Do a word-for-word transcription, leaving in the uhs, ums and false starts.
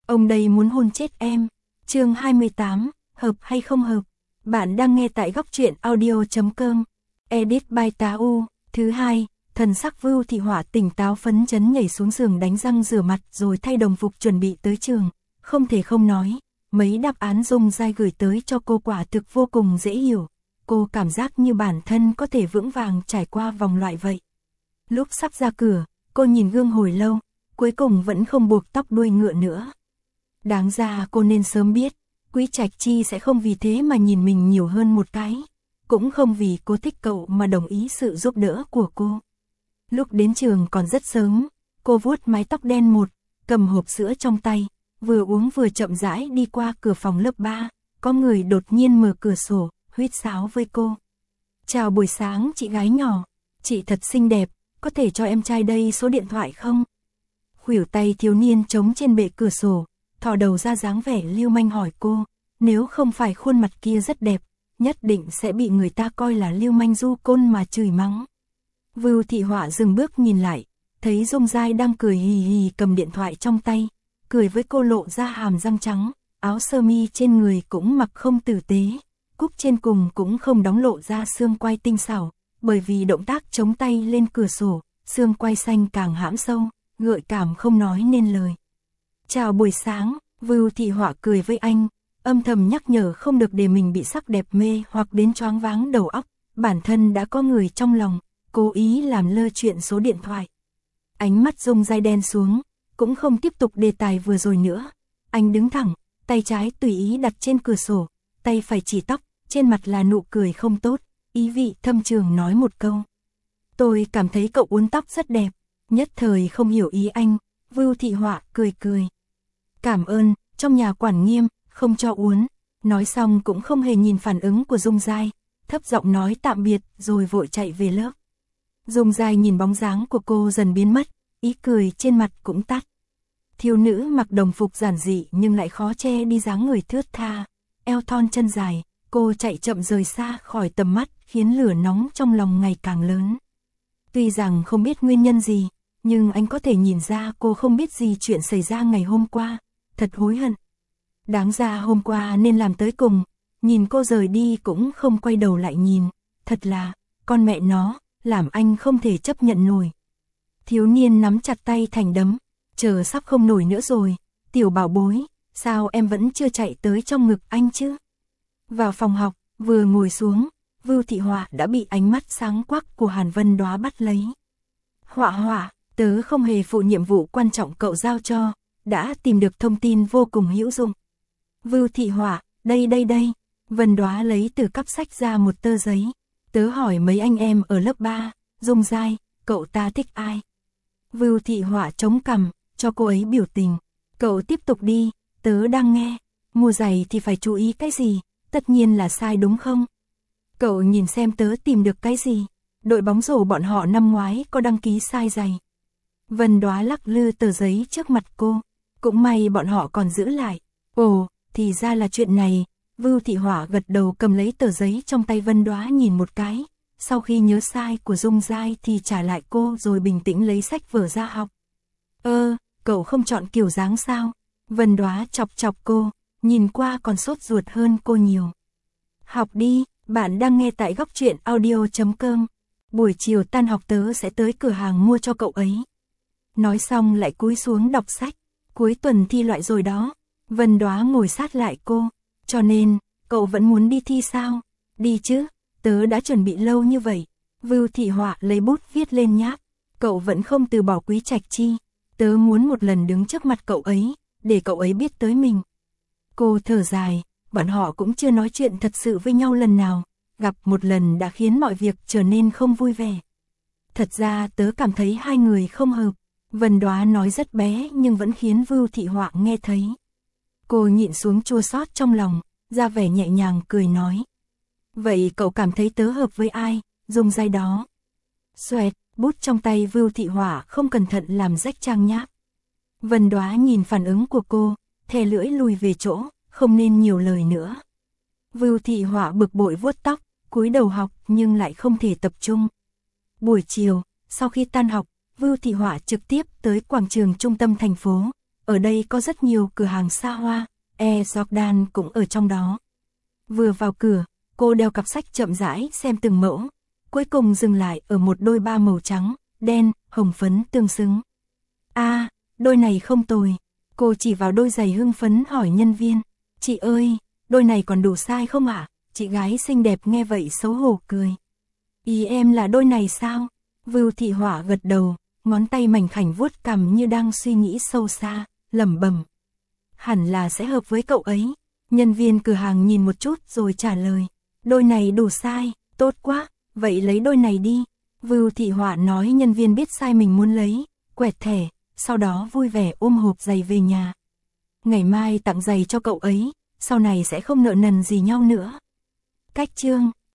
Ông đây muốn hôn chết em. Chương hai mươi tám, hợp hay không hợp? Bạn đang nghe tại góc truyện audio chấm com. Edit by Tá U. Thứ hai, thần sắc Vưu Thị Họa tỉnh táo phấn chấn nhảy xuống giường đánh răng rửa mặt rồi thay đồng phục chuẩn bị tới trường. Không thể không nói, mấy đáp án Dung Giai gửi tới cho cô quả thực vô cùng dễ hiểu. Cô cảm giác như bản thân có thể vững vàng trải qua vòng loại vậy. Lúc sắp ra cửa, cô nhìn gương hồi lâu, cuối cùng vẫn không buộc tóc đuôi ngựa nữa. Đáng ra cô nên sớm biết, Quý Trạch Chi sẽ không vì thế mà nhìn mình nhiều hơn một cái. Cũng không vì cô thích cậu mà đồng ý sự giúp đỡ của cô. Lúc đến trường còn rất sớm, cô vuốt mái tóc đen một, cầm hộp sữa trong tay, vừa uống vừa chậm rãi đi qua cửa phòng lớp ba. Có người đột nhiên mở cửa sổ, huýt sáo với cô. Chào buổi sáng chị gái nhỏ, chị thật xinh đẹp, có thể cho em trai đây số điện thoại không? Khuỷu tay thiếu niên trống trên bệ cửa sổ, thò đầu ra dáng vẻ lưu manh hỏi cô, nếu không phải khuôn mặt kia rất đẹp, nhất định sẽ bị người ta coi là lưu manh du côn mà chửi mắng. Vưu Thị Họa dừng bước nhìn lại, thấy Dung Giai đang cười hì hì cầm điện thoại trong tay, cười với cô lộ ra hàm răng trắng, áo sơ mi trên người cũng mặc không tử tế, cúc trên cùng cũng không đóng lộ ra xương quai tinh xảo, bởi vì động tác chống tay lên cửa sổ, xương quai xanh càng hãm sâu, gợi cảm không nói nên lời. Chào buổi sáng, Vưu Thị Họa cười với anh, âm thầm nhắc nhở không được để mình bị sắc đẹp mê hoặc đến choáng váng đầu óc, bản thân đã có người trong lòng, cố ý làm lơ chuyện số điện thoại. Ánh mắt Dung Giai đen xuống, cũng không tiếp tục đề tài vừa rồi nữa. Anh đứng thẳng, tay trái tùy ý đặt trên cửa sổ, tay phải chỉ tóc, trên mặt là nụ cười không tốt, ý vị thâm trường nói một câu. Tôi cảm thấy cậu uốn tóc rất đẹp, nhất thời không hiểu ý anh. Vưu Thị Họa cười cười. Cảm ơn, trong nhà quản nghiêm, không cho uốn. Nói xong cũng không hề nhìn phản ứng của Dung Giai, thấp giọng nói tạm biệt rồi vội chạy về lớp. Dung Giai nhìn bóng dáng của cô dần biến mất, ý cười trên mặt cũng tắt. Thiếu nữ mặc đồng phục giản dị nhưng lại khó che đi dáng người thướt tha, eo thon chân dài, cô chạy chậm rời xa khỏi tầm mắt khiến lửa nóng trong lòng ngày càng lớn. Tuy rằng không biết nguyên nhân gì, nhưng anh có thể nhìn ra cô không biết gì chuyện xảy ra ngày hôm qua, thật hối hận. Đáng ra hôm qua nên làm tới cùng, nhìn cô rời đi cũng không quay đầu lại nhìn, thật là, con mẹ nó, làm anh không thể chấp nhận nổi. Thiếu niên nắm chặt tay thành đấm, chờ sắp không nổi nữa rồi, tiểu bảo bối, sao em vẫn chưa chạy tới trong ngực anh chứ? Vào phòng học, vừa ngồi xuống, Vưu Thị Họa đã bị ánh mắt sáng quắc của Hàn Vân Đóa bắt lấy. Họa Họa, tớ không hề phụ nhiệm vụ quan trọng cậu giao cho, đã tìm được thông tin vô cùng hữu dụng. Vưu Thị Họa, đây đây đây, Vân Đóa lấy từ cặp sách ra một tờ giấy. Tớ hỏi mấy anh em ở lớp ba, Dung Giai, cậu ta thích ai? Vưu Thị Họa chống cằm, cho cô ấy biểu tình. Cậu tiếp tục đi, tớ đang nghe. Mua giày thì phải chú ý cái gì? Tất nhiên là sai đúng không? Cậu nhìn xem tớ tìm được cái gì? Đội bóng rổ bọn họ năm ngoái có đăng ký sai giày. Vân Đóa lắc lư tờ giấy trước mặt cô. Cũng may bọn họ còn giữ lại. Ồ, thì ra là chuyện này. Vưu Thị Họa gật đầu cầm lấy tờ giấy trong tay Vân Đóa nhìn một cái. Sau khi nhớ sai của Dung Giai thì trả lại cô rồi bình tĩnh lấy sách vở ra học. Ơ, cậu không chọn kiểu dáng sao? Vân Đóa chọc chọc cô, nhìn qua còn sốt ruột hơn cô nhiều. Học đi, bạn đang nghe tại góc truyện audio chấm com. Buổi chiều tan học tớ sẽ tới cửa hàng mua cho cậu ấy. Nói xong lại cúi xuống đọc sách. Cuối tuần thi loại rồi đó. Vân Đóa ngồi sát lại cô. Cho nên, cậu vẫn muốn đi thi sao? Đi chứ, tớ đã chuẩn bị lâu như vậy. Vưu Thị Họa lấy bút viết lên nháp. Cậu vẫn không từ bỏ Quý Trạch Chi. Tớ muốn một lần đứng trước mặt cậu ấy, để cậu ấy biết tới mình. Cô thở dài, bọn họ cũng chưa nói chuyện thật sự với nhau lần nào. Gặp một lần đã khiến mọi việc trở nên không vui vẻ. Thật ra tớ cảm thấy hai người không hợp. Vân Đóa nói rất bé nhưng vẫn khiến Vưu Thị Họa nghe thấy. Cô nhịn xuống chua xót trong lòng, ra vẻ nhẹ nhàng cười nói. Vậy cậu cảm thấy tớ hợp với ai? Dung Giai đó. Xoẹt, bút trong tay Vưu Thị Họa không cẩn thận làm rách trang nháp. Vân Đóa nhìn phản ứng của cô, thè lưỡi lùi về chỗ, không nên nhiều lời nữa. Vưu Thị Họa bực bội vuốt tóc, cúi đầu học nhưng lại không thể tập trung. Buổi chiều, sau khi tan học, Vưu Thị Họa trực tiếp tới quảng trường trung tâm thành phố. ở đây có rất nhiều cửa hàng xa hoa, Air Jordan cũng ở trong đó. Vừa vào cửa, cô đeo cặp sách chậm rãi xem từng mẫu, cuối cùng dừng lại ở một đôi ba màu trắng, đen, hồng phấn tương xứng. À, đôi này không tồi. Cô chỉ vào đôi giày hưng phấn hỏi nhân viên, chị ơi, đôi này còn đủ size không ạ? À? Chị gái xinh đẹp nghe vậy xấu hổ cười. Ý em là đôi này sao? Vưu Thị Họa gật đầu, ngón tay mảnh khảnh vuốt cằm như đang suy nghĩ sâu xa, lẩm bẩm. Hẳn là sẽ hợp với cậu ấy. Nhân viên cửa hàng nhìn một chút rồi trả lời, đôi này đủ size, tốt quá, vậy lấy đôi này đi. Vưu Thị Họa nói nhân viên biết size mình muốn lấy, quẹt thẻ, sau đó vui vẻ ôm hộp giày về nhà. Ngày mai tặng giày cho cậu ấy, sau này sẽ không nợ nần gì nhau nữa. Cách chương